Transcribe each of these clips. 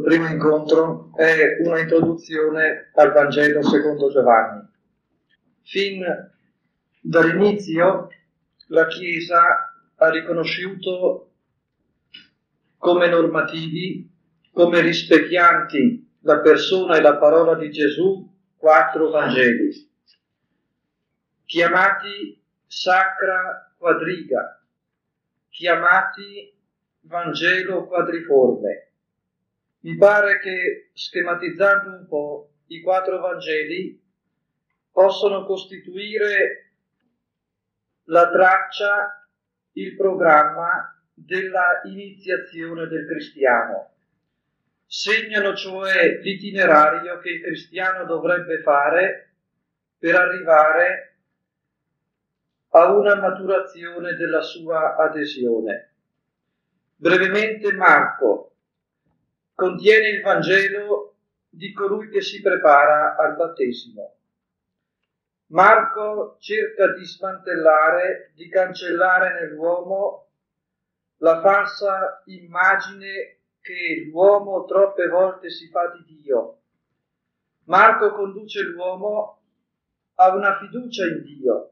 primo incontro è una introduzione al Vangelo secondo Giovanni. Fin dall'inizio la Chiesa ha riconosciuto come normativi, come rispecchianti la persona e la parola di Gesù, 4 Vangeli, chiamati Sacra Quadriga, chiamati Vangelo quadriforme. Mi pare che, schematizzando un po', i 4 Vangeli possono costituire la traccia, il programma della iniziazione del cristiano. Segnano cioè l'itinerario che il cristiano dovrebbe fare per arrivare a una maturazione della sua adesione. Brevemente, Marco contiene il Vangelo di colui che si prepara al battesimo. Marco cerca di smantellare, di cancellare nell'uomo la falsa immagine che l'uomo troppe volte si fa di Dio. Marco conduce l'uomo a una fiducia in Dio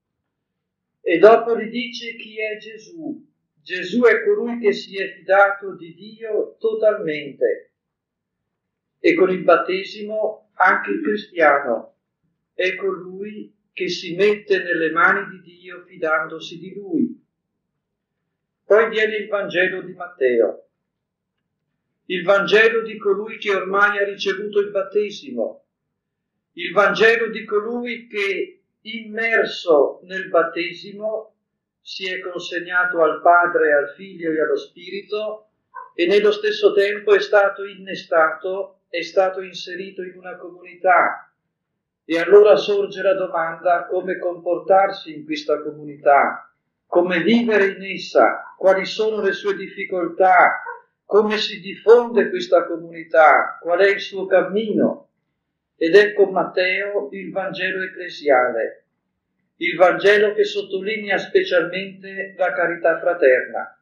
e dopo gli dice chi è Gesù. Gesù è colui che si è fidato di Dio totalmente, e con il battesimo anche il cristiano è colui che si mette nelle mani di Dio fidandosi di Lui. Poi viene il Vangelo di Matteo, il Vangelo di colui che ormai ha ricevuto il battesimo, il Vangelo di colui che, immerso nel battesimo, si è consegnato al Padre, al Figlio e allo Spirito, e nello stesso tempo è stato innestato, è stato inserito in una comunità. E allora sorge la domanda: come comportarsi in questa comunità, come vivere in essa, quali sono le sue difficoltà, come si diffonde questa comunità, qual è il suo cammino. Ed ecco Matteo il Vangelo ecclesiale, il Vangelo che sottolinea specialmente la carità fraterna.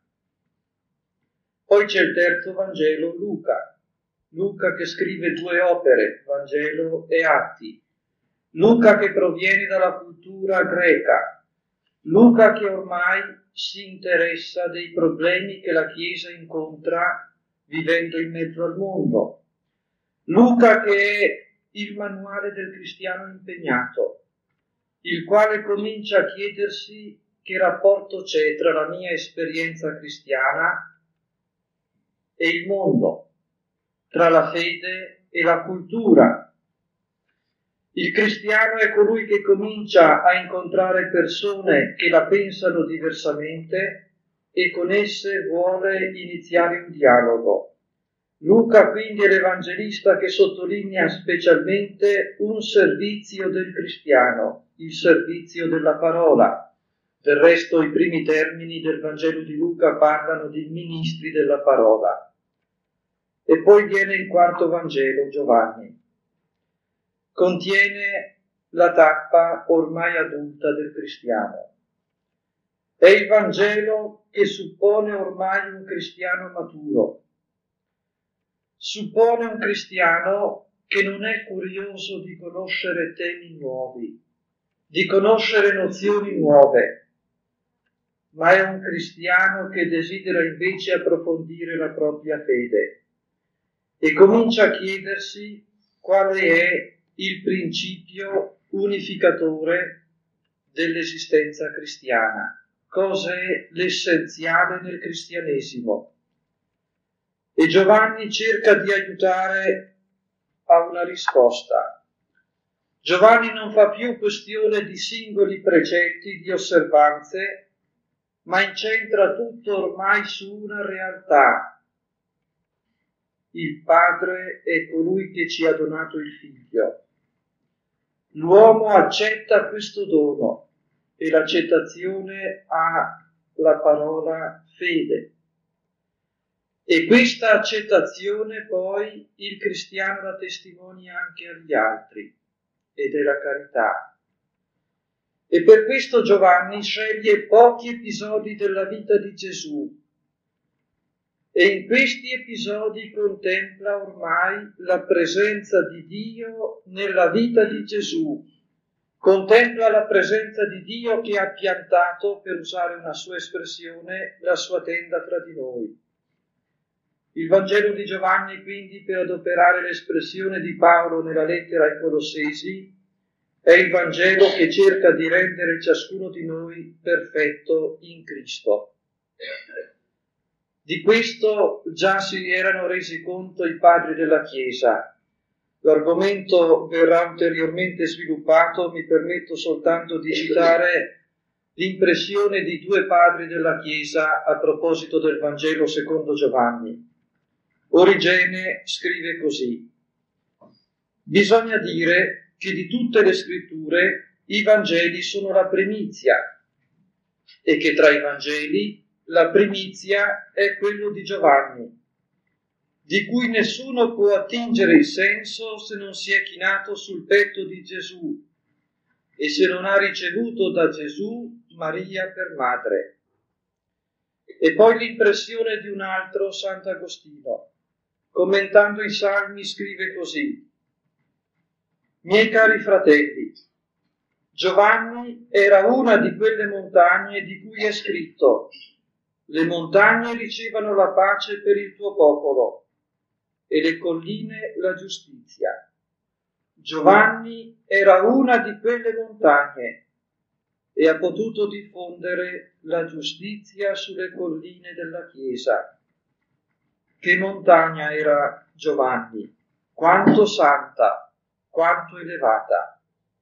Poi c'è il terzo Vangelo, Luca che scrive 2 opere, Vangelo e Atti. Luca che proviene dalla cultura greca, Luca che ormai si interessa dei problemi che la Chiesa incontra vivendo in mezzo al mondo, Luca che è il manuale del cristiano impegnato, il quale comincia a chiedersi che rapporto c'è tra la mia esperienza cristiana e il mondo, tra la fede e la cultura. Il cristiano è colui che comincia a incontrare persone che la pensano diversamente e con esse vuole iniziare un dialogo. Luca quindi è l'evangelista che sottolinea specialmente un servizio del cristiano, il servizio della parola. Del resto i primi termini del Vangelo di Luca parlano di ministri della parola. E poi viene il quarto Vangelo, Giovanni. Contiene la tappa ormai adulta del cristiano. È il Vangelo che suppone ormai un cristiano maturo. Suppone un cristiano che non è curioso di conoscere temi nuovi, di conoscere nozioni nuove, ma è un cristiano che desidera invece approfondire la propria fede e comincia a chiedersi quale è il principio unificatore dell'esistenza cristiana, cos'è l'essenziale nel cristianesimo. E Giovanni cerca di aiutare a una risposta. Giovanni non fa più questione di singoli precetti, di osservanze, ma incentra tutto ormai su una realtà. Il Padre è colui che ci ha donato il Figlio. L'uomo accetta questo dono e l'accettazione ha la parola fede. E questa accettazione poi il cristiano la testimonia anche agli altri, ed è la carità. E per questo Giovanni sceglie pochi episodi della vita di Gesù e in questi episodi contempla ormai la presenza di Dio nella vita di Gesù, contempla la presenza di Dio che ha piantato, per usare una sua espressione, la sua tenda fra di noi. Il Vangelo di Giovanni, quindi, per adoperare l'espressione di Paolo nella lettera ai Colossesi, è il Vangelo che cerca di rendere ciascuno di noi perfetto in Cristo. Di questo già si erano resi conto i padri della Chiesa. L'argomento verrà ulteriormente sviluppato, mi permetto soltanto di citare l'impressione di due padri della Chiesa a proposito del Vangelo secondo Giovanni. Origene scrive così: bisogna dire che di tutte le scritture i Vangeli sono la primizia e che tra i Vangeli la primizia è quello di Giovanni, di cui nessuno può attingere il senso se non si è chinato sul petto di Gesù e se non ha ricevuto da Gesù Maria per madre. E poi l'impressione di un altro, Sant'Agostino, commentando i Salmi, scrive così: miei cari fratelli, Giovanni era una di quelle montagne di cui è scritto: le montagne ricevono la pace per il tuo popolo e le colline la giustizia. Giovanni era una di quelle montagne e ha potuto diffondere la giustizia sulle colline della Chiesa. Che montagna era Giovanni, quanto santa, quanto elevata.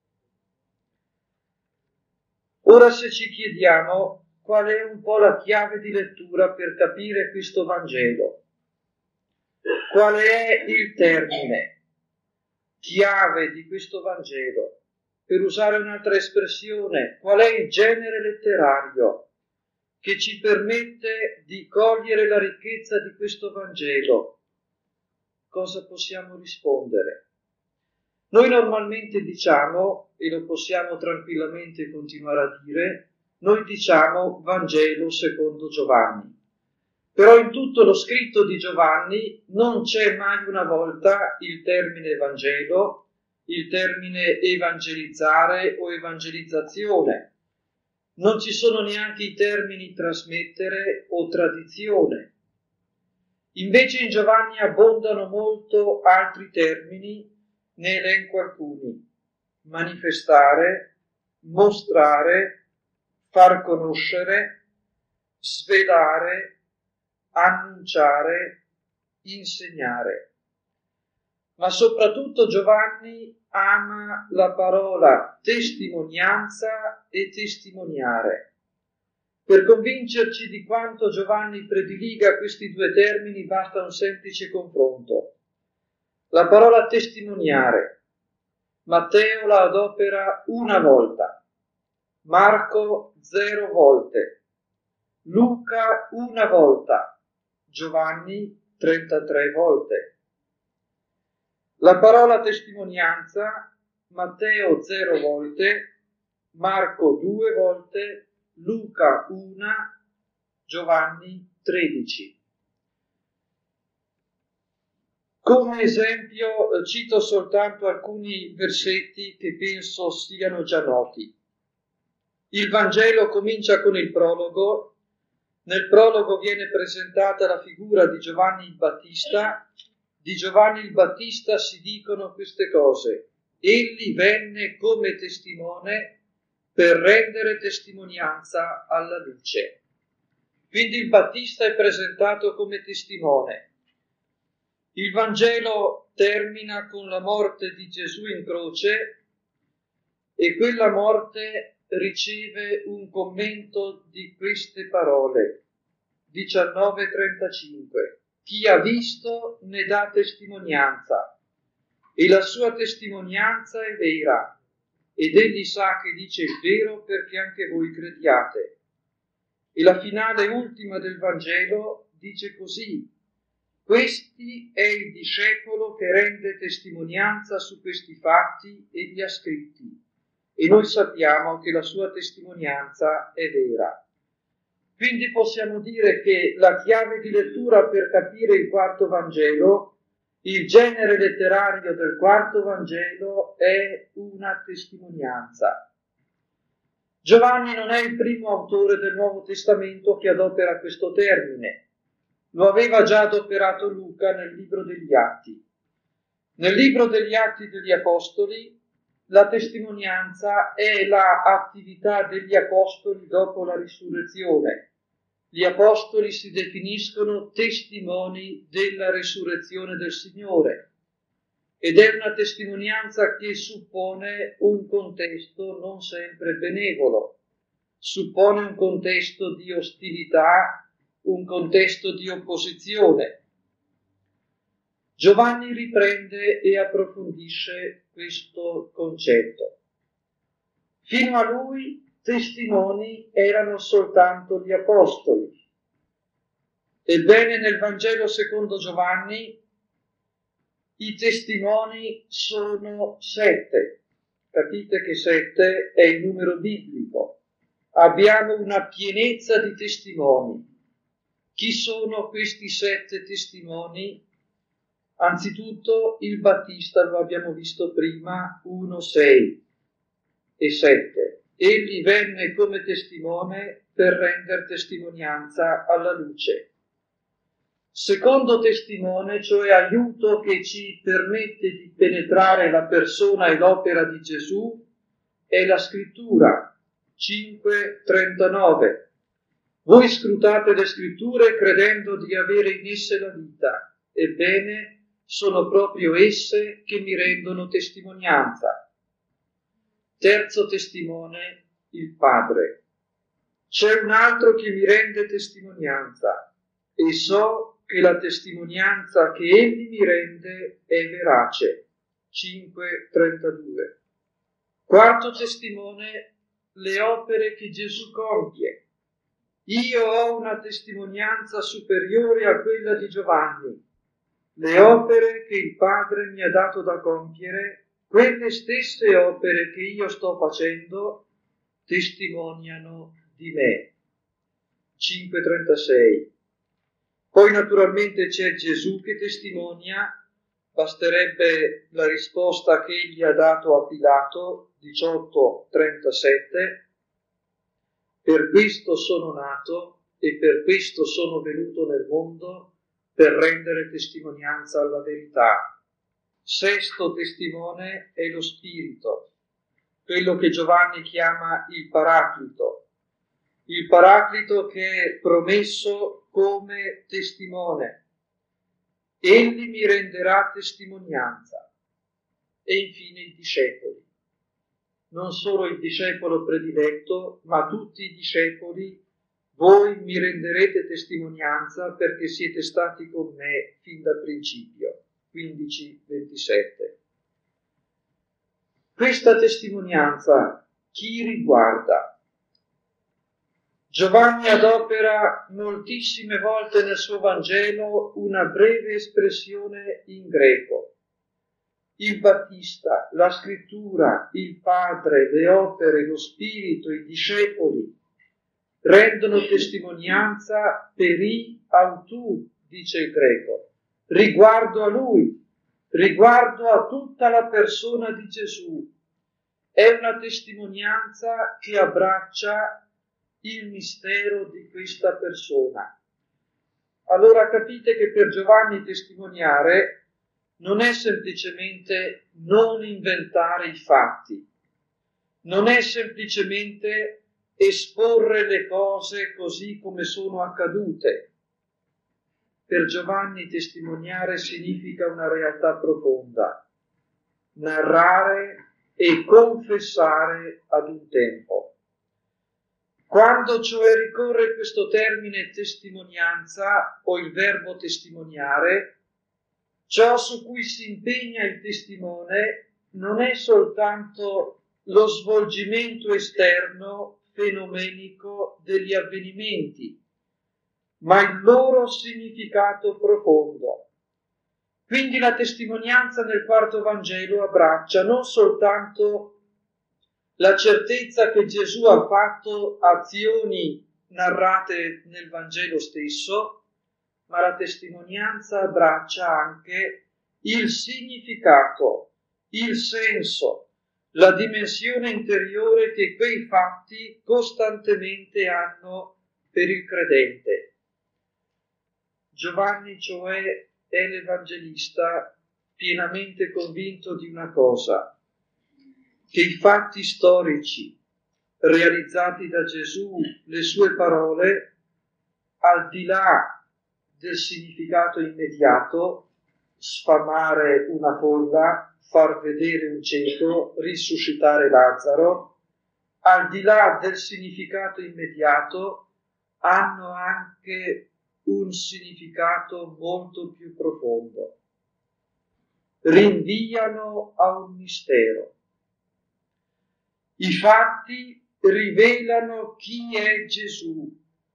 Ora, se ci chiediamo qual è un po' la chiave di lettura per capire questo Vangelo, qual è il termine chiave di questo Vangelo, per usare un'altra espressione, qual è il genere letterario che ci permette di cogliere la ricchezza di questo Vangelo, cosa possiamo rispondere? Noi normalmente diciamo, e lo possiamo tranquillamente continuare a dire, noi diciamo Vangelo secondo Giovanni. Però in tutto lo scritto di Giovanni non c'è mai una volta il termine Vangelo, il termine evangelizzare o evangelizzazione. Non ci sono neanche i termini trasmettere o tradizione. Invece in Giovanni abbondano molto altri termini, ne elenco alcuni: manifestare, mostrare, far conoscere, svelare, annunciare, insegnare. Ma soprattutto Giovanni ama la parola testimonianza e testimoniare. Per convincerci di quanto Giovanni prediliga questi due termini basta un semplice confronto. La parola testimoniare, Matteo la adopera una volta, Marco 0 volte, Luca una volta, Giovanni 33 volte. La parola testimonianza, Matteo 0 volte, Marco 2 volte, Luca 1, Giovanni 13. Come esempio cito soltanto alcuni versetti che penso siano già noti. Il Vangelo comincia con il prologo. Nel prologo viene presentata la figura di Giovanni il Battista. Di Giovanni il Battista si dicono queste cose: egli venne come testimone per rendere testimonianza alla luce. Quindi il Battista è presentato come testimone. Il Vangelo termina con la morte di Gesù in croce e quella morte riceve un commento di queste parole, 19:35. Chi ha visto ne dà testimonianza e la sua testimonianza è vera ed egli sa che dice il vero perché anche voi crediate. E la finale ultima del Vangelo dice così: questi è il discepolo che rende testimonianza su questi fatti e li ha scritti, e noi sappiamo che la sua testimonianza è vera. Quindi possiamo dire che la chiave di lettura per capire il quarto Vangelo, il genere letterario del quarto Vangelo, è una testimonianza. Giovanni non è il primo autore del Nuovo Testamento che adopera questo termine. Lo aveva già adoperato Luca nel libro degli Atti. Nel libro degli Atti degli Apostoli, la testimonianza è l'attività degli Apostoli dopo la risurrezione. Gli Apostoli si definiscono testimoni della risurrezione del Signore ed è una testimonianza che suppone un contesto non sempre benevolo, suppone un contesto di ostilità, un contesto di opposizione. Giovanni riprende e approfondisce questo concetto. Fino a lui testimoni erano soltanto gli apostoli. Ebbene, nel Vangelo secondo Giovanni i testimoni sono 7. Capite che 7 è il numero biblico. Abbiamo una pienezza di testimoni. Chi sono questi 7 testimoni? Anzitutto il Battista, lo abbiamo visto prima, 1, 6 e 7. Egli venne come testimone per rendere testimonianza alla luce. Secondo testimone, cioè aiuto che ci permette di penetrare la persona e l'opera di Gesù, è la Scrittura, 5:39. Voi scrutate le Scritture credendo di avere in esse la vita. Ebbene, sono proprio esse che mi rendono testimonianza. Terzo testimone, il Padre. C'è un altro che mi rende testimonianza e so che la testimonianza che egli mi rende è verace. 5:32. Quarto testimone, le opere che Gesù compie. Io ho una testimonianza superiore a quella di Giovanni. Le opere che il Padre mi ha dato da compiere, quelle stesse opere che io sto facendo, testimoniano di me. 5:36. Poi naturalmente c'è Gesù che testimonia, basterebbe la risposta che egli ha dato a Pilato, 18:37. Per questo sono nato e per questo sono venuto nel mondo, per rendere testimonianza alla verità. Sesto testimone è lo Spirito, quello che Giovanni chiama il Paraclito che è promesso come testimone. Egli mi renderà testimonianza. E infine i discepoli. Non solo il discepolo prediletto, ma tutti i discepoli. Voi mi renderete testimonianza perché siete stati con me fin dal principio. 15:27. Questa testimonianza chi riguarda? Giovanni adopera moltissime volte nel suo Vangelo una breve espressione in greco. Il Battista, la Scrittura, il Padre, le opere, lo Spirito, i discepoli rendono testimonianza peri autou, dice il greco, riguardo a lui, riguardo a tutta la persona di Gesù. È una testimonianza che abbraccia il mistero di questa persona. Allora capite che per Giovanni testimoniare non è semplicemente non inventare i fatti, non è semplicemente esporre le cose così come sono accadute. Per Giovanni testimoniare significa una realtà profonda, narrare e confessare ad un tempo. Quando cioè ricorre questo termine testimonianza o il verbo testimoniare, ciò su cui si impegna il testimone non è soltanto lo svolgimento esterno fenomenico degli avvenimenti, ma il loro significato profondo. Quindi la testimonianza nel quarto Vangelo abbraccia non soltanto la certezza che Gesù ha fatto azioni narrate nel Vangelo stesso, ma la testimonianza abbraccia anche il significato, il senso, la dimensione interiore che quei fatti costantemente hanno per il credente. Giovanni, cioè, è l'Evangelista pienamente convinto di una cosa, che i fatti storici realizzati da Gesù, le sue parole, al di là del significato immediato, sfamare una folla, far vedere un cieco, risuscitare Lazzaro, al di là del significato immediato, hanno anche un significato molto più profondo. Rinviano a un mistero. I fatti rivelano chi è Gesù,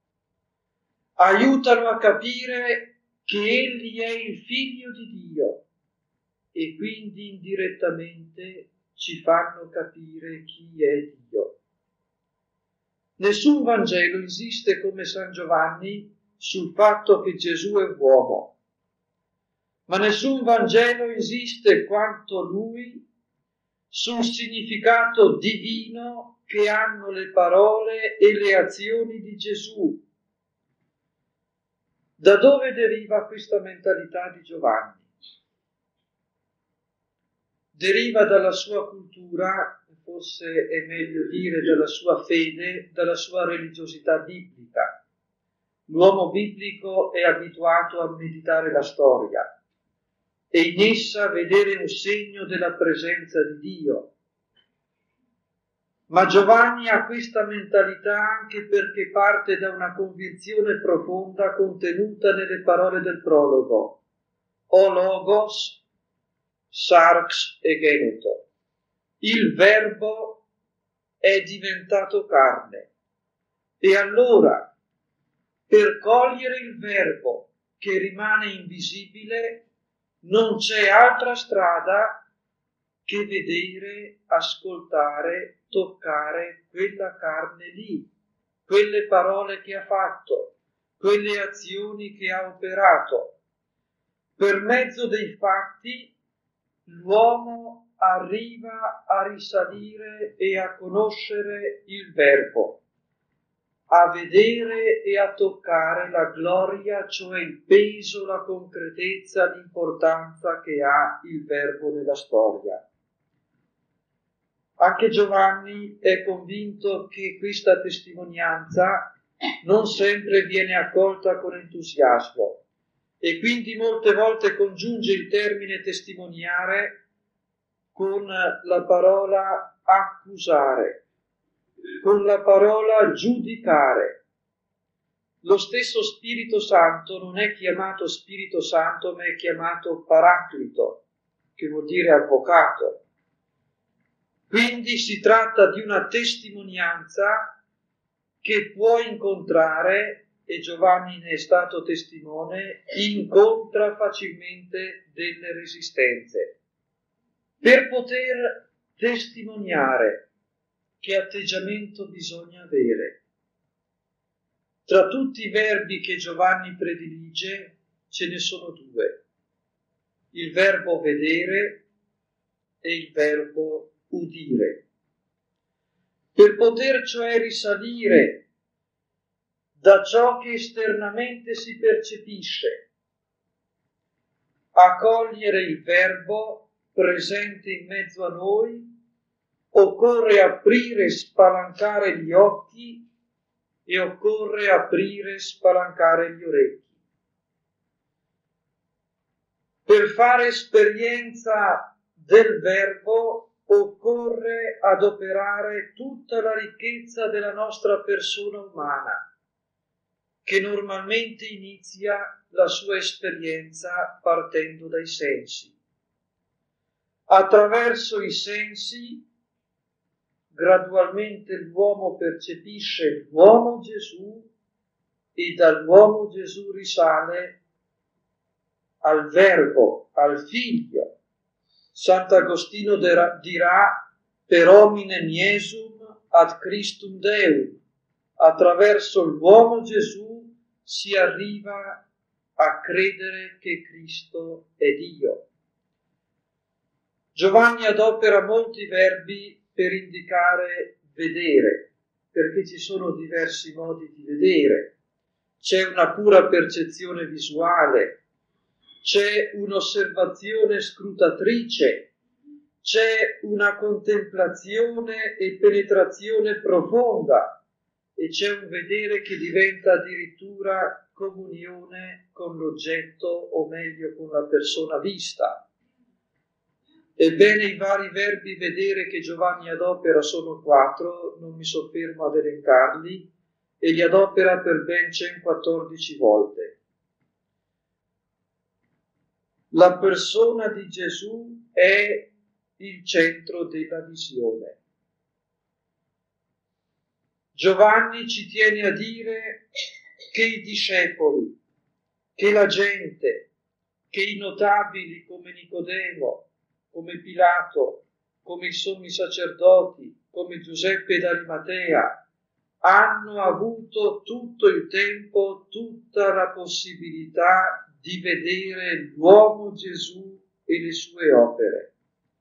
aiutano a capire che Egli è il Figlio di Dio e quindi indirettamente ci fanno capire chi è Dio. Nessun Vangelo insiste come San Giovanni sul fatto che Gesù è uomo, ma nessun Vangelo insiste quanto lui sul significato divino che hanno le parole e le azioni di Gesù. Da dove deriva questa mentalità di Giovanni? Deriva dalla sua cultura, forse è meglio dire dalla sua fede, dalla sua religiosità biblica. L'uomo biblico è abituato a meditare la storia e in essa vedere un segno della presenza di Dio. Ma Giovanni ha questa mentalità anche perché parte da una convinzione profonda contenuta nelle parole del prologo: O Logos, Sarx Egeneto. Il Verbo è diventato carne. E allora, per cogliere il Verbo che rimane invisibile, non c'è altra strada che vedere, ascoltare, toccare quella carne lì, quelle parole che ha fatto, quelle azioni che ha operato. Per mezzo dei fatti l'uomo arriva a risalire e a conoscere il Verbo, a vedere e a toccare la gloria, cioè il peso, la concretezza, l'importanza che ha il Verbo nella storia. Anche Giovanni è convinto che questa testimonianza non sempre viene accolta con entusiasmo e quindi molte volte congiunge il termine testimoniare con la parola accusare, con la parola giudicare. Lo stesso Spirito Santo non è chiamato Spirito Santo, ma è chiamato Paraclito, che vuol dire avvocato. Quindi si tratta di una testimonianza che può incontrare, e Giovanni ne è stato testimone, incontra facilmente delle resistenze. Per poter testimoniare, che atteggiamento bisogna avere? Tra tutti i verbi che Giovanni predilige ce ne sono due: il verbo vedere e il verbo udire. Per poter cioè risalire da ciò che esternamente si percepisce a cogliere il Verbo presente in mezzo a noi, occorre aprire e spalancare gli occhi e occorre aprire e spalancare gli orecchi. Per fare esperienza del Verbo occorre adoperare tutta la ricchezza della nostra persona umana, che normalmente inizia la sua esperienza partendo dai sensi. Attraverso i sensi, gradualmente l'uomo percepisce l'uomo Gesù e dall'uomo Gesù risale al Verbo, al Figlio. Sant'Agostino dirà: per hominem Iesum ad Christum Deum, attraverso l'uomo Gesù si arriva a credere che Cristo è Dio. Giovanni adopera molti verbi per indicare vedere, perché ci sono diversi modi di vedere. C'è una pura percezione visuale, c'è un'osservazione scrutatrice, c'è una contemplazione e penetrazione profonda e c'è un vedere che diventa addirittura comunione con l'oggetto, o meglio con la persona vista. Ebbene, i vari verbi vedere che Giovanni adopera sono 4, non mi soffermo ad elencarli, e li adopera per ben 114 volte. La persona di Gesù è il centro della visione. Giovanni ci tiene a dire che i discepoli, che la gente, che i notabili come Nicodemo, come Pilato, come i sommi sacerdoti, come Giuseppe d'Arimatea, hanno avuto tutto il tempo, tutta la possibilità di vedere l'uomo Gesù e le sue opere.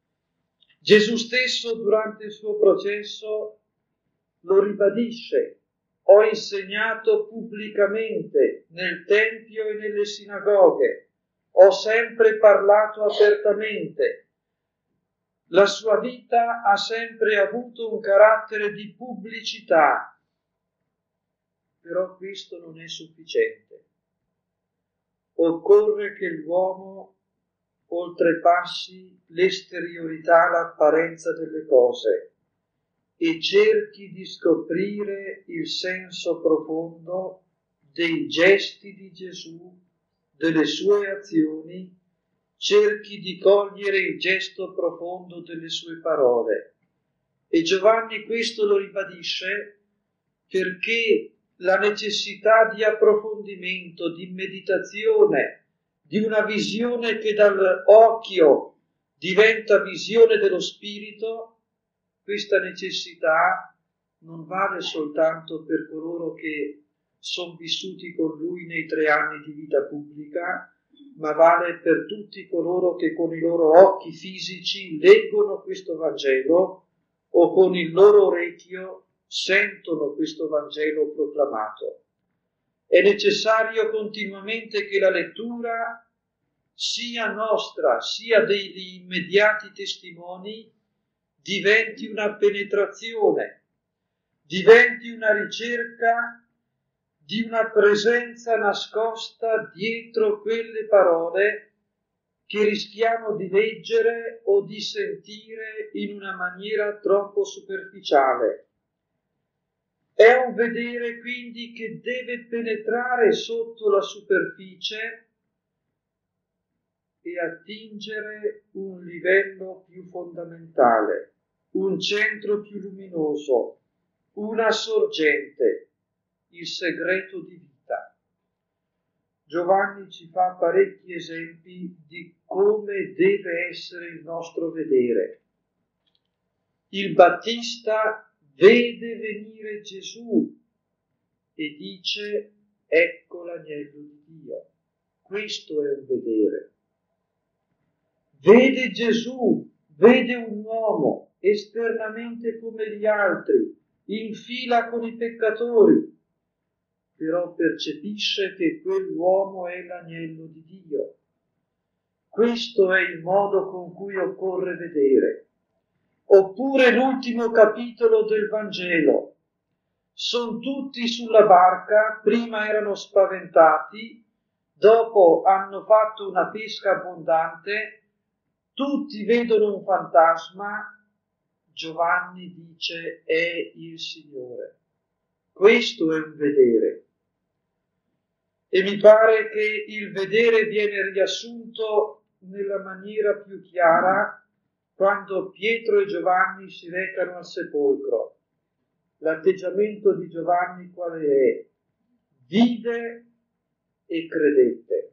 Gesù stesso durante il suo processo lo ribadisce: ho insegnato pubblicamente nel Tempio e nelle sinagoghe, ho sempre parlato apertamente. La sua vita ha sempre avuto un carattere di pubblicità, però questo non è sufficiente. Occorre che l'uomo oltrepassi l'esteriorità, l'apparenza delle cose e cerchi di scoprire il senso profondo dei gesti di Gesù, delle sue azioni, cerchi di cogliere il gesto profondo delle sue parole. E Giovanni questo lo ribadisce perché la necessità di approfondimento, di meditazione, di una visione che dall'occhio diventa visione dello spirito, questa necessità non vale soltanto per coloro che sono vissuti con lui nei 3 anni di vita pubblica, ma vale per tutti coloro che con i loro occhi fisici leggono questo Vangelo o con il loro orecchio sentono questo Vangelo proclamato. È necessario continuamente che la lettura sia nostra, sia degli immediati testimoni, diventi una penetrazione, diventi una ricerca di una presenza nascosta dietro quelle parole che rischiamo di leggere o di sentire in una maniera troppo superficiale. È un vedere quindi che deve penetrare sotto la superficie e attingere un livello più fondamentale, un centro più luminoso, una sorgente, il segreto di vita. Giovanni ci fa parecchi esempi di come deve essere il nostro vedere. Il Battista vede venire Gesù e dice: ecco l'agnello di Dio. Questo è un vedere. Vede Gesù, vede un uomo esternamente come gli altri, in fila con i peccatori, però percepisce che quell'uomo è l'agnello di Dio. Questo è il modo con cui occorre vedere. Oppure l'ultimo capitolo del Vangelo. Sono tutti sulla barca, prima erano spaventati, dopo hanno fatto una pesca abbondante, tutti vedono un fantasma, Giovanni dice: è il Signore. Questo è un vedere. E mi pare che il vedere viene riassunto nella maniera più chiara quando Pietro e Giovanni si recano al sepolcro. L'atteggiamento di Giovanni quale è? Vide e credette.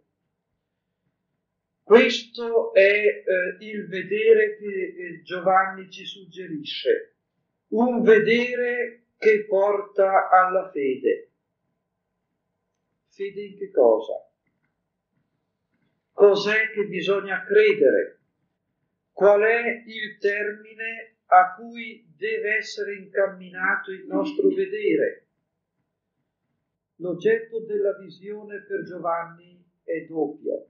Questo è il vedere che Giovanni ci suggerisce, un vedere che porta alla fede. Fede in che cosa? Cos'è che bisogna credere? Qual è il termine a cui deve essere incamminato il nostro vedere? L'oggetto della visione per Giovanni è doppio.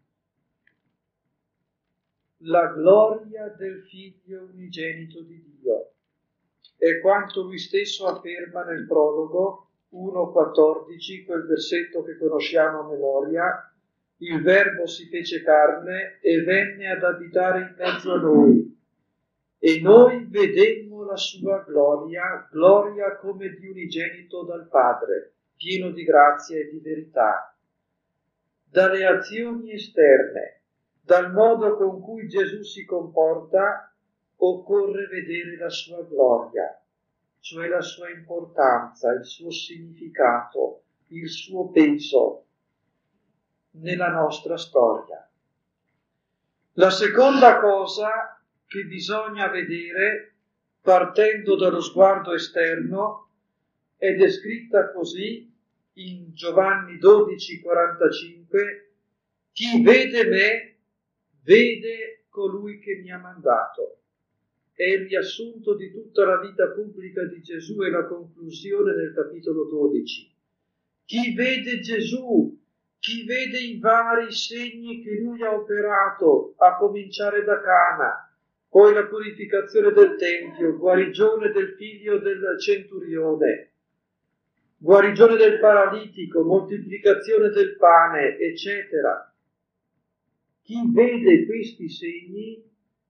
La gloria del Figlio unigenito di Dio è quanto lui stesso afferma nel prologo 1,14, quel versetto che conosciamo a memoria: il Verbo si fece carne e venne ad abitare in mezzo a noi, e noi vedemmo la sua gloria, gloria come di unigenito dal Padre, pieno di grazia e di verità. Dalle azioni esterne, dal modo con cui Gesù si comporta, occorre vedere la sua gloria, cioè la sua importanza, il suo significato, il suo peso nella nostra storia. La seconda cosa che bisogna vedere, partendo dallo sguardo esterno, è descritta così in Giovanni 12,45: chi vede me, vede colui che mi ha mandato. È il riassunto di tutta la vita pubblica di Gesù e la conclusione del capitolo 12. Chi vede Gesù, chi vede i vari segni che lui ha operato, a cominciare da Cana, poi la purificazione del Tempio, guarigione del figlio del centurione, guarigione del paralitico, moltiplicazione del pane, eccetera. Chi vede questi segni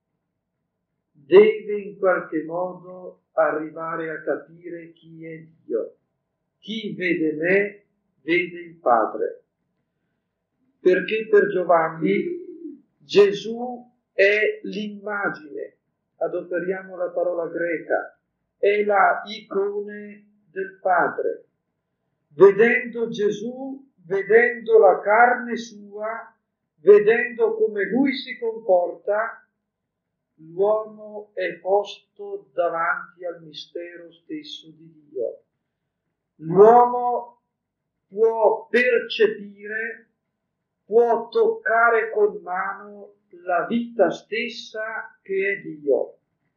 deve in qualche modo arrivare a capire chi è Dio. Chi vede me, vede il Padre. Perché per Giovanni Gesù è l'immagine, adoperiamo la parola greca, è la icone del Padre. Vedendo Gesù, vedendo la carne sua, vedendo come lui si comporta, l'uomo è posto davanti al mistero stesso di Dio. L'uomo può percepire, può toccare con mano la vita stessa che è Dio.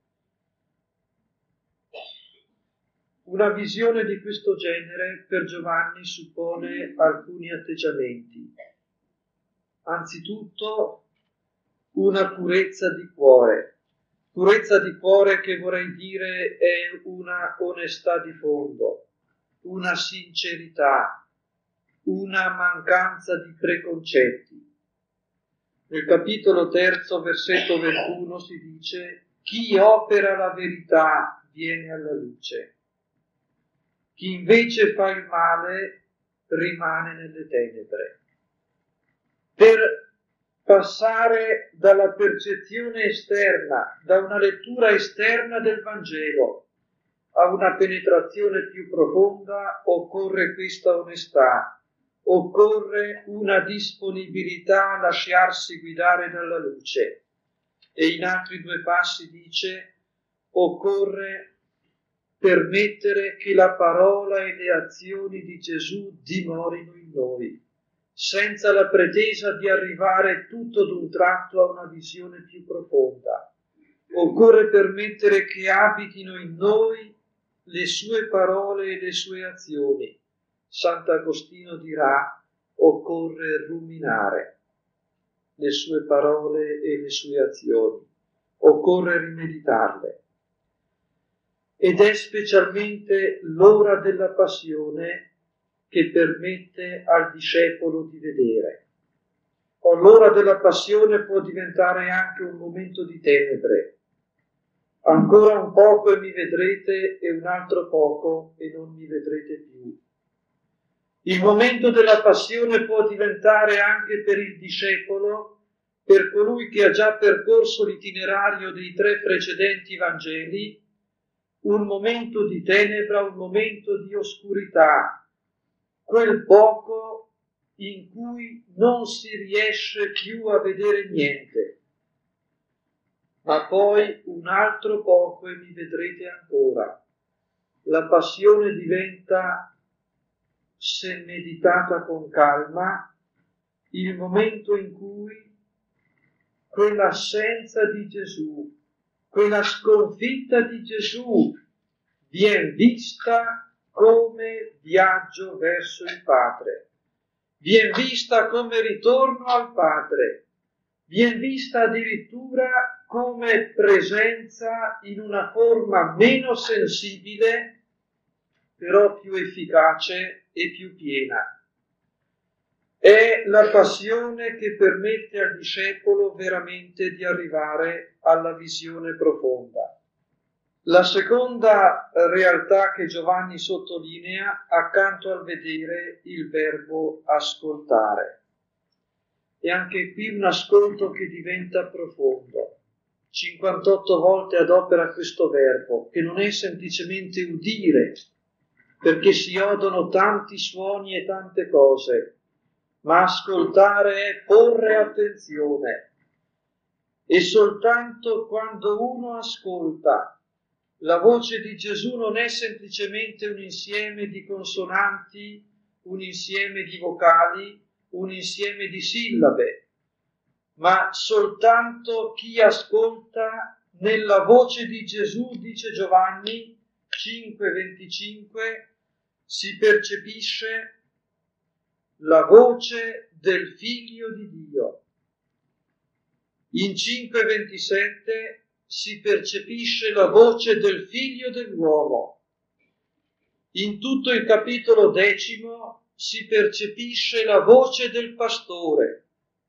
Una visione di questo genere per Giovanni suppone alcuni atteggiamenti. Anzitutto una purezza di cuore che vorrei dire è una onestà di fondo, una sincerità, una mancanza di preconcetti. Nel capitolo 3, versetto 21 si dice: chi opera la verità viene alla luce, chi invece fa il male rimane nelle tenebre. Per passare dalla percezione esterna, da una lettura esterna del Vangelo, a una penetrazione più profonda, occorre questa onestà, occorre una disponibilità a lasciarsi guidare dalla luce. E in altri due passi dice: occorre permettere che la parola e le azioni di Gesù dimorino in noi, senza la pretesa di arrivare tutto d'un tratto a una visione più profonda. Occorre permettere che abitino in noi le sue parole e le sue azioni. Sant'Agostino dirà: occorre ruminare le sue parole e le sue azioni, occorre rimeditarle. Ed è specialmente l'ora della passione che permette al discepolo di vedere. O l'ora della passione può diventare anche un momento di tenebre. Ancora un poco e mi vedrete, e un altro poco e non mi vedrete più. Il momento della passione può diventare anche per il discepolo, per colui che ha già percorso l'itinerario dei 3 precedenti Vangeli, un momento di tenebra, un momento di oscurità, quel poco in cui non si riesce più a vedere niente. Ma poi un altro poco e mi vedrete ancora, la passione diventa, se meditata con calma, il momento in cui quell'assenza di Gesù, quella sconfitta di Gesù viene vista come viaggio verso il Padre, viene vista come ritorno al Padre, viene vista addirittura come presenza in una forma meno sensibile, però più efficace e più piena. È la passione che permette al discepolo veramente di arrivare alla visione profonda. La seconda realtà che Giovanni sottolinea, accanto al vedere, il verbo ascoltare. E anche qui un ascolto che diventa profondo. 58 volte adopera questo verbo, che non è semplicemente udire, perché si odono tanti suoni e tante cose, ma ascoltare è porre attenzione. E soltanto quando uno ascolta, la voce di Gesù non è semplicemente un insieme di consonanti, un insieme di vocali, un insieme di sillabe, ma soltanto chi ascolta nella voce di Gesù, dice Giovanni 5,25, si percepisce la voce del Figlio di Dio. In 5,27 si percepisce la voce del Figlio dell'uomo. In tutto il capitolo 10 si percepisce la voce del pastore.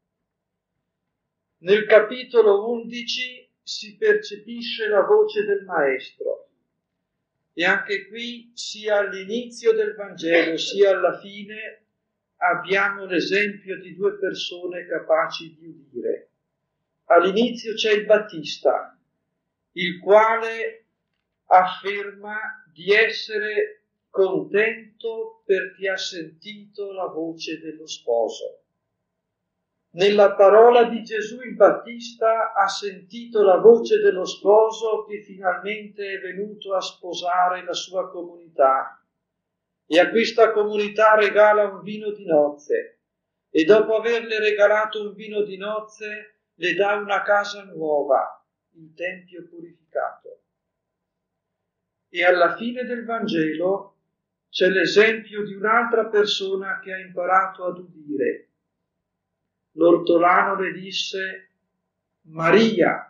Nel capitolo 11 si percepisce la voce del Maestro. E anche qui, sia all'inizio del Vangelo, sia alla fine, abbiamo l'esempio di due persone capaci di udire. All'inizio c'è il Battista, il quale afferma di essere contento perché ha sentito la voce dello sposo. Nella parola di Gesù il Battista ha sentito la voce dello sposo che finalmente è venuto a sposare la sua comunità. E a questa comunità regala un vino di nozze, e dopo averle regalato un vino di nozze le dà una casa nuova, il Tempio purificato. E alla fine del Vangelo c'è l'esempio di un'altra persona che ha imparato ad udire. L'ortolano le disse Maria,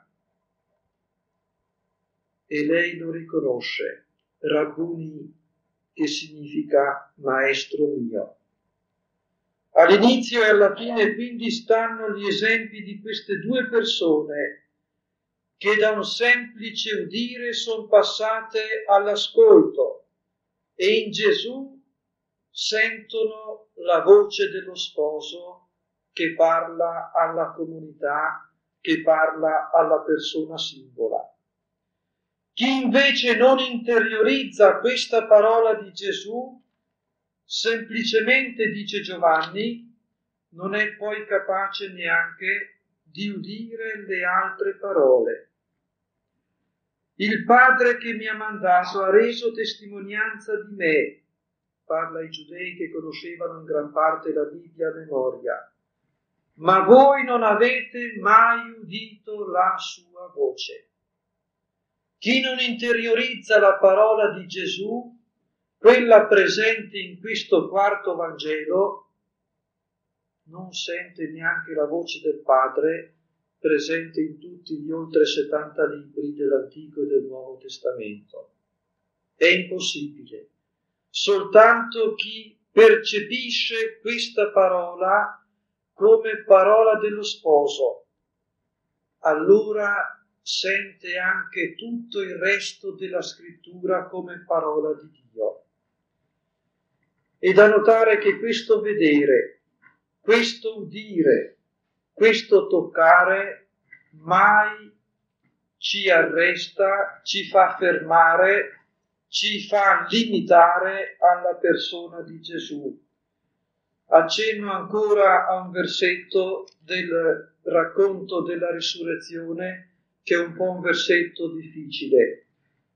e lei lo riconosce, Rabbuni, che significa maestro mio. All'inizio e alla fine quindi stanno gli esempi di queste due persone che da un semplice udire sono passate all'ascolto e in Gesù sentono la voce dello sposo che parla alla comunità, che parla alla persona singola. Chi invece non interiorizza questa parola di Gesù, semplicemente, dice Giovanni, non è poi capace neanche di udire le altre parole. Il Padre che mi ha mandato ha reso testimonianza di me, parla ai giudei che conoscevano in gran parte la Bibbia a memoria, ma voi non avete mai udito la sua voce. Chi non interiorizza la parola di Gesù, quella presente in questo quarto Vangelo, non sente neanche la voce del Padre presente in tutti gli oltre 70 libri dell'Antico e del Nuovo Testamento. È impossibile. Soltanto chi percepisce questa parola come parola dello sposo, allora sente anche tutto il resto della scrittura come parola di Dio. È da notare che questo vedere, questo udire, questo toccare mai ci arresta, ci fa fermare, ci fa limitare alla persona di Gesù. Accenno ancora a un versetto del racconto della risurrezione, che è un po' un versetto difficile.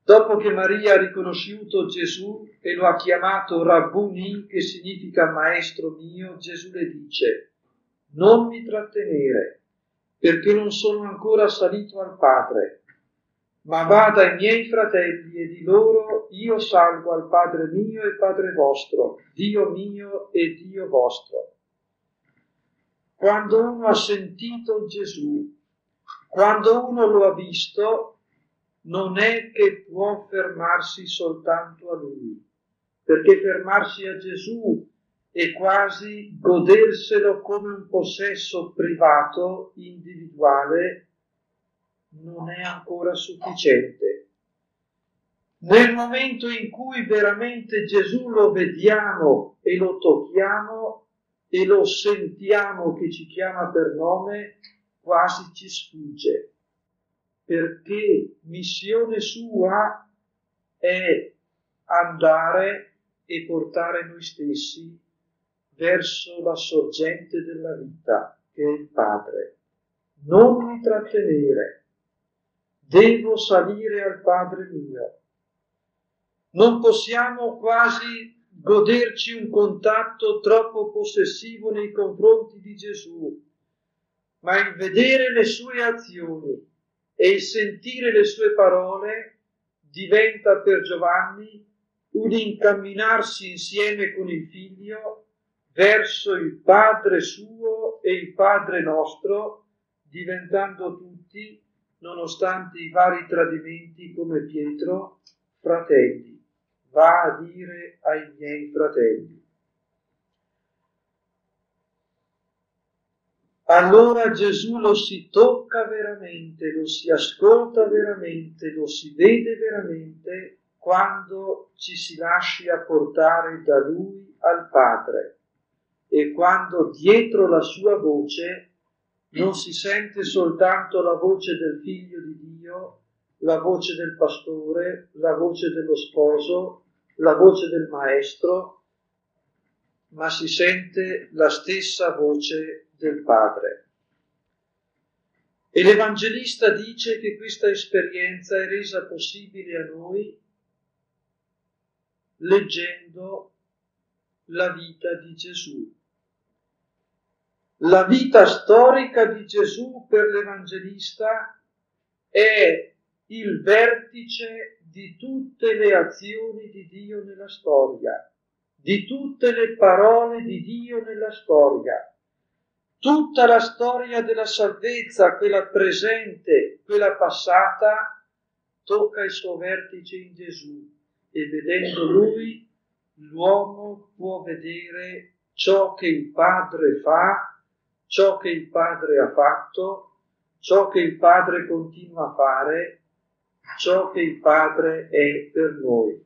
Dopo che Maria ha riconosciuto Gesù e lo ha chiamato Rabbuni, che significa maestro mio, Gesù le dice: non mi trattenere, perché non sono ancora salito al Padre, ma vada ai miei fratelli e di loro io salgo al Padre mio e Padre vostro, Dio mio e Dio vostro. Quando uno ha sentito Gesù, quando uno lo ha visto, non è che può fermarsi soltanto a Lui, perché fermarsi a Gesù è quasi goderselo come un possesso privato, individuale, non è ancora sufficiente. Nel momento in cui veramente Gesù lo vediamo e lo tocchiamo e lo sentiamo che ci chiama per nome, quasi ci sfugge. Perché missione sua è andare e portare noi stessi verso la sorgente della vita, che è il Padre. Non mi trattenere, devo salire al Padre mio. Non possiamo quasi goderci un contatto troppo possessivo nei confronti di Gesù, ma il vedere le sue azioni e il sentire le sue parole diventa per Giovanni un incamminarsi insieme con il Figlio verso il Padre suo e il Padre nostro, diventando tutti, nonostante i vari tradimenti come Pietro, fratelli. Va a dire ai miei fratelli. Allora Gesù lo si tocca veramente, lo si ascolta veramente, lo si vede veramente quando ci si lasci apportare da Lui al Padre e quando dietro la sua voce non si sente soltanto la voce del Figlio di Dio, la voce del pastore, la voce dello sposo, la voce del maestro, ma si sente la stessa voce del Padre. E l'Evangelista dice che questa esperienza è resa possibile a noi leggendo la vita di Gesù. La vita storica di Gesù per l'Evangelista è il vertice di tutte le azioni di Dio nella storia, di tutte le parole di Dio nella storia. Tutta la storia della salvezza, quella presente, quella passata, tocca il suo vertice in Gesù e vedendo Lui l'uomo può vedere ciò che il Padre fa, ciò che il Padre ha fatto, ciò che il Padre continua a fare, ciò che il Padre è per noi.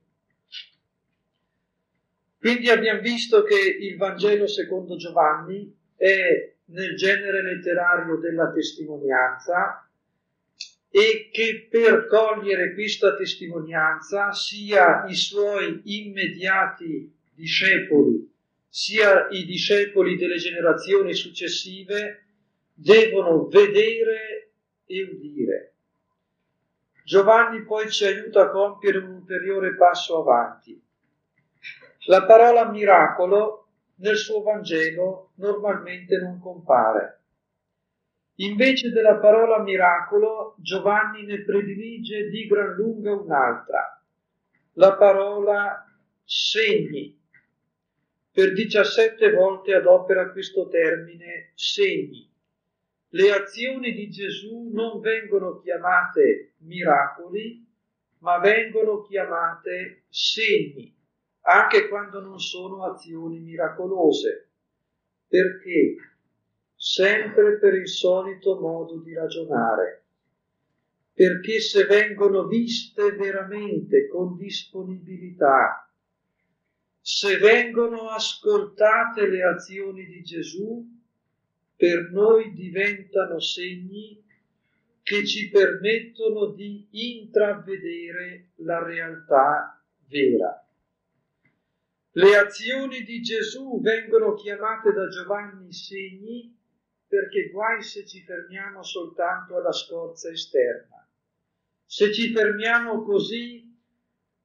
Quindi abbiamo visto che il Vangelo secondo Giovanni è nel genere letterario della testimonianza e che per cogliere questa testimonianza sia i suoi immediati discepoli, sia i discepoli delle generazioni successive devono vedere e udire. Giovanni poi ci aiuta a compiere un ulteriore passo avanti. La parola miracolo nel suo Vangelo normalmente non compare. Invece della parola miracolo, Giovanni ne predilige di gran lunga un'altra, la parola segni. Per 17 volte adopera questo termine segni. Le azioni di Gesù non vengono chiamate miracoli, ma vengono chiamate segni, anche quando non sono azioni miracolose. Perché? Sempre per il solito modo di ragionare. Perché se vengono viste veramente con disponibilità, se vengono ascoltate le azioni di Gesù, per noi diventano segni che ci permettono di intravedere la realtà vera. Le azioni di Gesù vengono chiamate da Giovanni segni perché guai se ci fermiamo soltanto alla scorza esterna. Se ci fermiamo così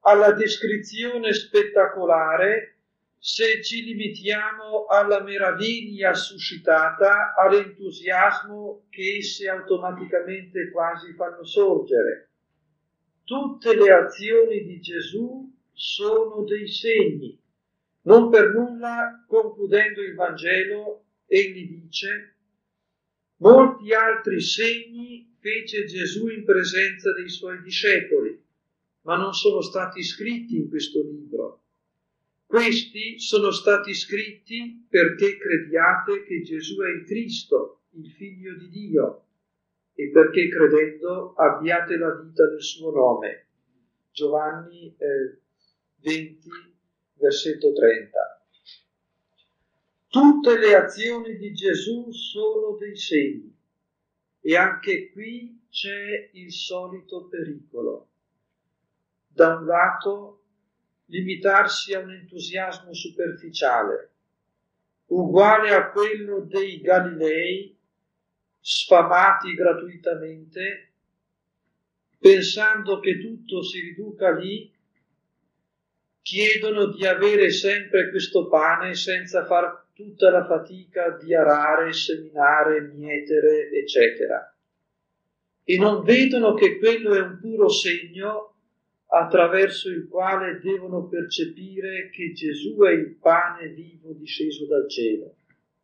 alla descrizione spettacolare se ci limitiamo alla meraviglia suscitata, all'entusiasmo che esse automaticamente quasi fanno sorgere. Tutte le azioni di Gesù sono dei segni. Non per nulla, concludendo il Vangelo, egli dice: molti altri segni fece Gesù in presenza dei suoi discepoli, ma non sono stati scritti in questo libro. Questi sono stati scritti perché crediate che Gesù è il Cristo, il Figlio di Dio, e perché credendo abbiate la vita nel suo nome. Giovanni 20, versetto 30. Tutte le azioni di Gesù sono dei segni, e anche qui c'è il solito pericolo. Da un lato, limitarsi a un entusiasmo superficiale, uguale a quello dei Galilei, sfamati gratuitamente, pensando che tutto si riduca lì, chiedono di avere sempre questo pane senza far tutta la fatica di arare, seminare, mietere, eccetera. E non vedono che quello è un puro segno attraverso il quale devono percepire che Gesù è il pane vivo disceso dal cielo.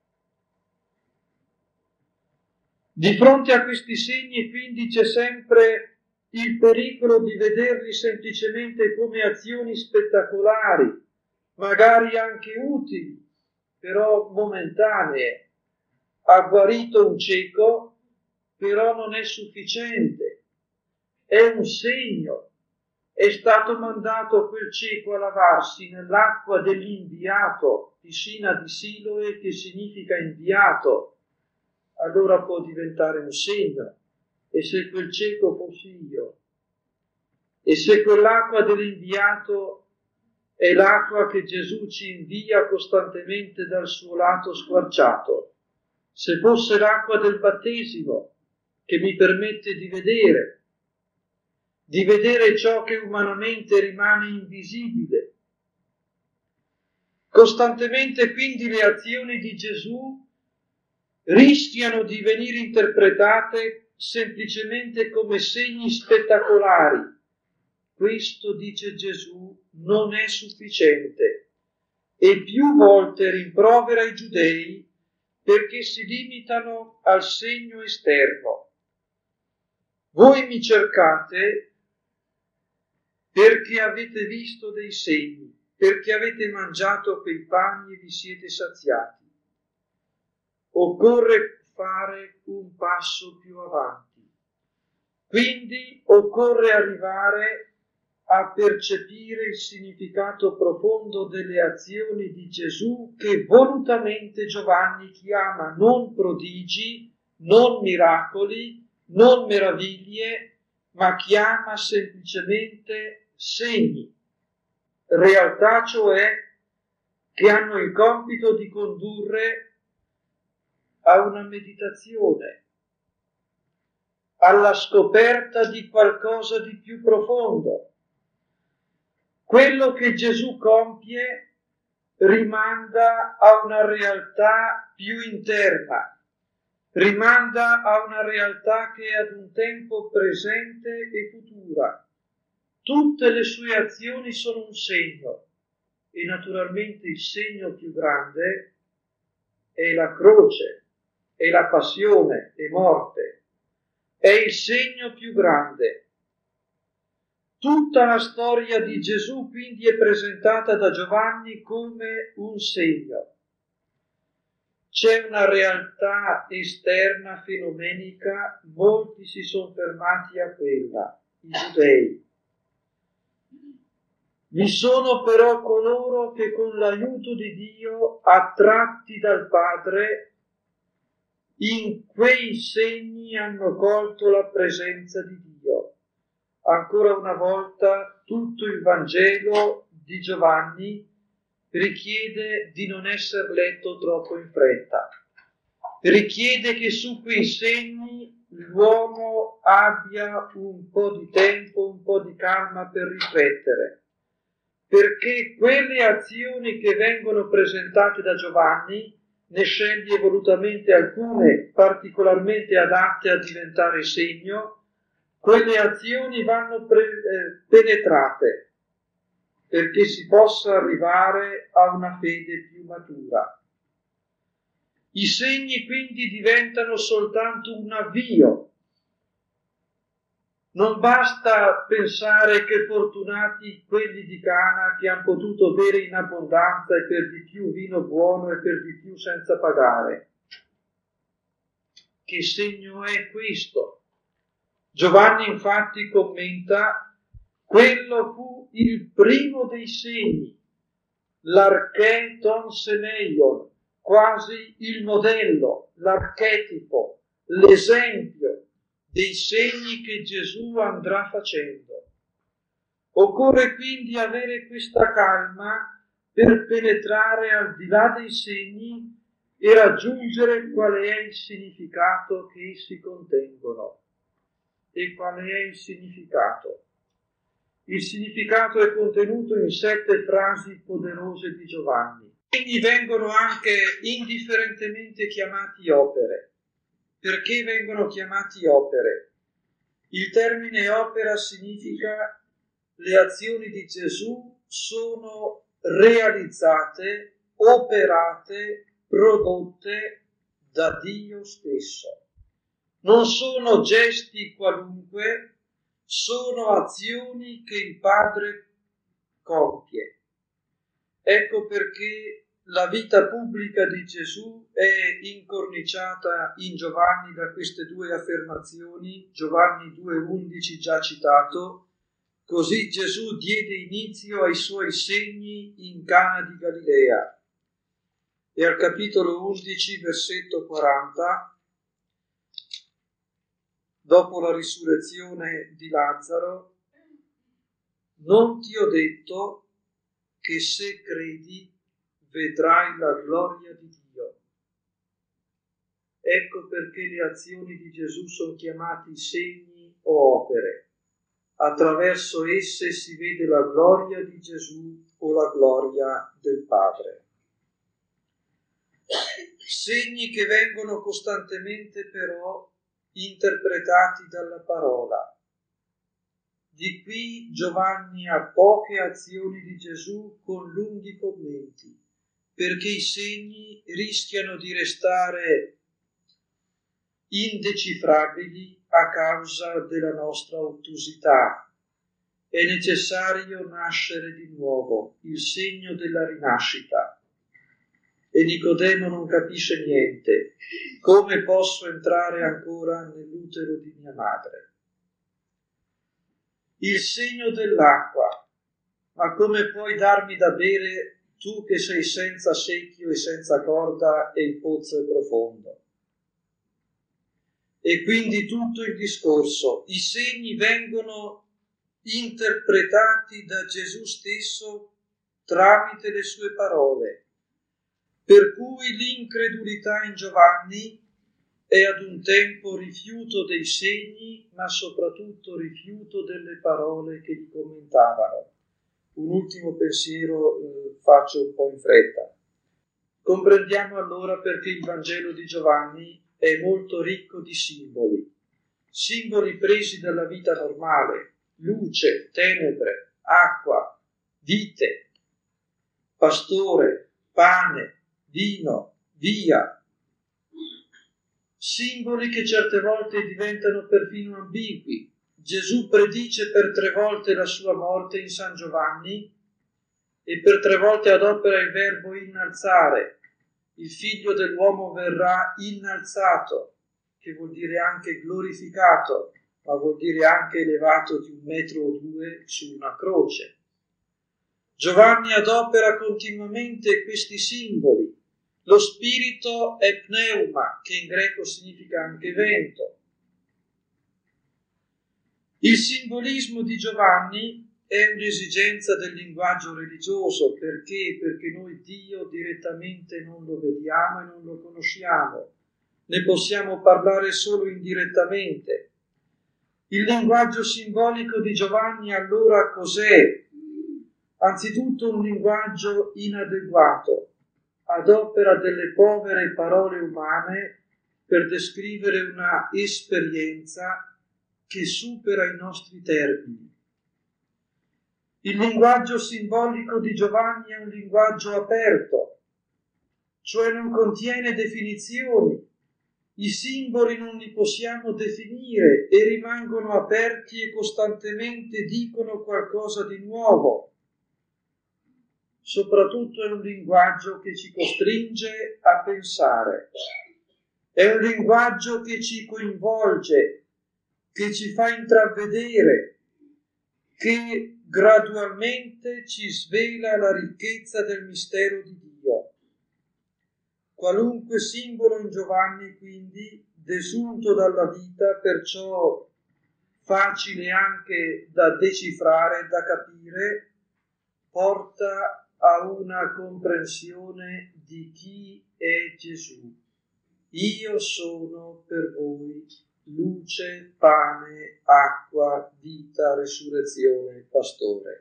Di fronte a questi segni, quindi, c'è sempre il pericolo di vederli semplicemente come azioni spettacolari, magari anche utili, però momentanee. Ha guarito un cieco, però non è sufficiente. È un segno. È stato mandato quel cieco a lavarsi nell'acqua dell'inviato, piscina di Siloe, che significa inviato. Allora può diventare un segno. E se quel cieco fossi io? E se quell'acqua dell'inviato è l'acqua che Gesù ci invia costantemente dal suo lato squarciato? Se fosse l'acqua del battesimo che mi permette di vedere ciò che umanamente rimane invisibile. Costantemente quindi le azioni di Gesù rischiano di venire interpretate semplicemente come segni spettacolari. Questo, dice Gesù, non è sufficiente, e più volte rimprovera i giudei perché si limitano al segno esterno. Voi mi cercate perché avete visto dei segni, perché avete mangiato quei pani e vi siete saziati. Occorre fare un passo più avanti. Quindi occorre arrivare a percepire il significato profondo delle azioni di Gesù, che volutamente Giovanni chiama non prodigi, non miracoli, non meraviglie, ma chiama semplicemente segni, realtà cioè che hanno il compito di condurre a una meditazione, alla scoperta di qualcosa di più profondo. Quello che Gesù compie rimanda a una realtà più interna, rimanda a una realtà che è ad un tempo presente e futura. Tutte le sue azioni sono un segno, e naturalmente il segno più grande è la croce, è la passione e morte, è il segno più grande. Tutta la storia di Gesù quindi è presentata da Giovanni come un segno. C'è una realtà esterna fenomenica, molti si sono fermati a quella, i giudei. Vi sono però coloro che con l'aiuto di Dio, attratti dal Padre, in quei segni hanno colto la presenza di Dio. Ancora una volta tutto il Vangelo di Giovanni richiede di non essere letto troppo in fretta. Richiede che su quei segni l'uomo abbia un po' di tempo, un po' di calma per riflettere. perché quelle azioni che vengono presentate da Giovanni, ne sceglie volutamente alcune particolarmente adatte a diventare segno, quelle azioni vanno penetrate perché si possa arrivare a una fede più matura. I segni quindi diventano soltanto un avvio. Non basta pensare che fortunati quelli di Cana che hanno potuto bere in abbondanza e per di più vino buono e per di più senza pagare. Che segno è questo? Giovanni infatti commenta: quello fu il primo dei segni, l'archè ton semeion, quasi il modello, l'archetipo, l'esempio dei segni che Gesù andrà facendo. Occorre quindi avere questa calma per penetrare al di là dei segni e raggiungere qual è il significato che essi contengono. E qual è il significato? Il significato è contenuto in 7 frasi poderose di Giovanni. Quindi vengono anche indifferentemente chiamati opere. Perché vengono chiamati opere? Il termine opera significa le azioni di Gesù sono realizzate, operate, prodotte da Dio stesso. Non sono gesti qualunque, sono azioni che il Padre compie. Ecco perché la vita pubblica di Gesù è incorniciata in Giovanni da queste 2 affermazioni, Giovanni 2,11 già citato: così Gesù diede inizio ai suoi segni in Cana di Galilea. E al capitolo 11, versetto 40, dopo la risurrezione di Lazzaro: non ti ho detto che se credi vedrai la gloria di Dio. Ecco perché le azioni di Gesù sono chiamate segni o opere. Attraverso esse si vede la gloria di Gesù o la gloria del Padre. Segni che vengono costantemente però interpretati dalla parola. Di qui Giovanni ha poche azioni di Gesù con lunghi commenti, perché i segni rischiano di restare indecifrabili a causa della nostra ottusità. È necessario nascere di nuovo, il segno della rinascita. E Nicodemo non capisce niente. Come posso entrare ancora nell'utero di mia madre? Il segno dell'acqua. Ma come puoi darmi da bere tu che sei senza secchio e senza corda e il pozzo è profondo? E quindi tutto il discorso. I segni vengono interpretati da Gesù stesso tramite le sue parole, per cui l'incredulità in Giovanni è ad un tempo rifiuto dei segni, ma soprattutto rifiuto delle parole che li commentavano. Un ultimo pensiero faccio un po' in fretta. Comprendiamo allora perché il Vangelo di Giovanni è molto ricco di simboli presi dalla vita normale: luce, tenebre, acqua, vite, pastore, pane, vino, via. Simboli che certe volte diventano perfino ambigui. Gesù predice per 3 volte la sua morte in San Giovanni e per 3 volte adopera il verbo innalzare. Il figlio dell'uomo verrà innalzato, che vuol dire anche glorificato, ma vuol dire anche elevato di 1 metro o 2 su una croce. Giovanni adopera continuamente questi simboli. Lo spirito è pneuma, che in greco significa anche vento. Il simbolismo di Giovanni è un'esigenza del linguaggio religioso. Perché? Perché noi Dio direttamente non lo vediamo e non lo conosciamo. Ne possiamo parlare solo indirettamente. Il linguaggio simbolico di Giovanni allora cos'è? Anzitutto un linguaggio inadeguato, ad opera delle povere parole umane per descrivere una esperienza che supera i nostri termini. Il linguaggio simbolico di Giovanni è un linguaggio aperto, cioè non contiene definizioni. I simboli non li possiamo definire e rimangono aperti e costantemente dicono qualcosa di nuovo. Soprattutto è un linguaggio che ci costringe a pensare. È un linguaggio che ci coinvolge, che ci fa intravedere, che gradualmente ci svela la ricchezza del mistero di Dio. Qualunque simbolo in Giovanni, quindi, desunto dalla vita, perciò facile anche da decifrare, da capire, porta a una comprensione di chi è Gesù. Io sono per voi luce, pane, acqua, vita, resurrezione, pastore.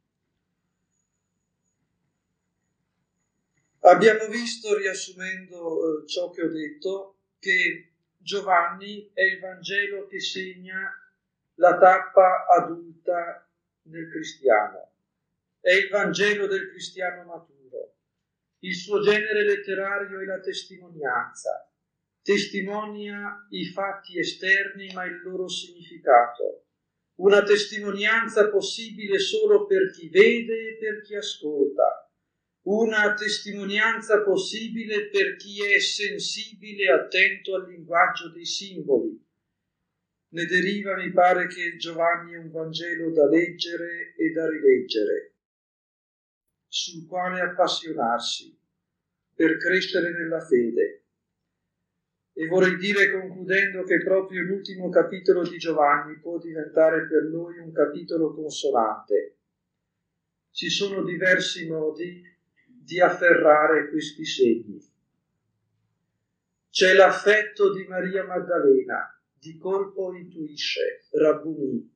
Abbiamo visto, riassumendo ciò che ho detto, che Giovanni è il Vangelo che segna la tappa adulta del cristiano. È il Vangelo del cristiano maturo. Il suo genere letterario è la testimonianza. Testimonia i fatti esterni ma il loro significato. Una testimonianza possibile solo per chi vede e per chi ascolta. Una testimonianza possibile per chi è sensibile e attento al linguaggio dei simboli. Ne deriva, mi pare, che Giovanni è un Vangelo da leggere e da rileggere, sul quale appassionarsi per crescere nella fede. E vorrei dire, concludendo, che proprio l'ultimo capitolo di Giovanni può diventare per noi un capitolo consolante. Ci sono diversi modi di afferrare questi segni. C'è l'affetto di Maria Maddalena, di colpo intuisce, Rabbunì.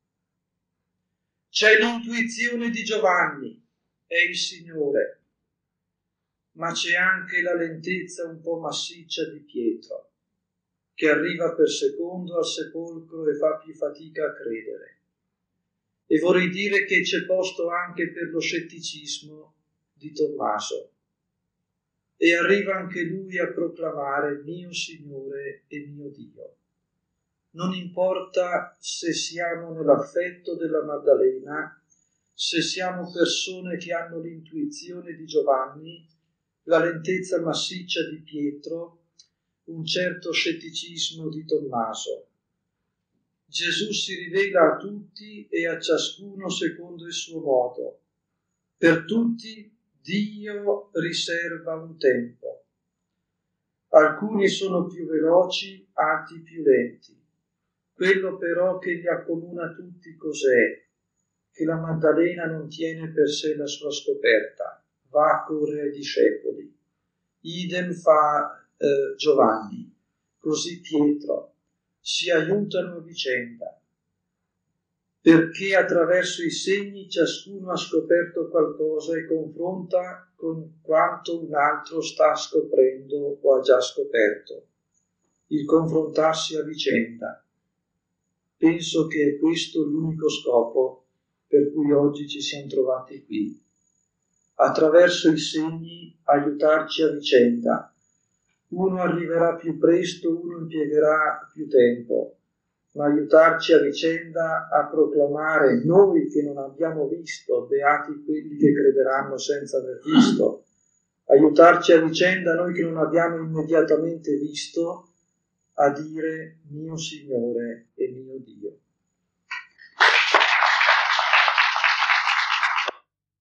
C'è l'intuizione di Giovanni, è il Signore. Ma c'è anche la lentezza un po' massiccia di Pietro, che arriva per secondo al sepolcro e fa più fatica a credere. E vorrei dire che c'è posto anche per lo scetticismo di Tommaso, e arriva anche lui a proclamare mio Signore e mio Dio. Non importa se siamo nell'affetto della Maddalena, se siamo persone che hanno l'intuizione di Giovanni, la lentezza massiccia di Pietro, un certo scetticismo di Tommaso. Gesù si rivela a tutti e a ciascuno secondo il suo modo. Per tutti Dio riserva un tempo. Alcuni sono più veloci, altri più lenti. Quello però che li accomuna tutti cos'è? Che la Maddalena non tiene per sé la sua scoperta, va a correre ai discepoli. Idem fa Giovanni, così Pietro, si aiutano a vicenda, perché attraverso i segni ciascuno ha scoperto qualcosa e confronta con quanto un altro sta scoprendo o ha già scoperto. Il confrontarsi a vicenda. Penso che è questo l'unico scopo per cui oggi ci siamo trovati qui. Attraverso i segni aiutarci a vicenda. Uno arriverà più presto, uno impiegherà più tempo, ma aiutarci a vicenda a proclamare noi che non abbiamo visto, beati quelli che crederanno senza aver visto, aiutarci a vicenda noi che non abbiamo immediatamente visto, a dire mio Signore e mio Dio.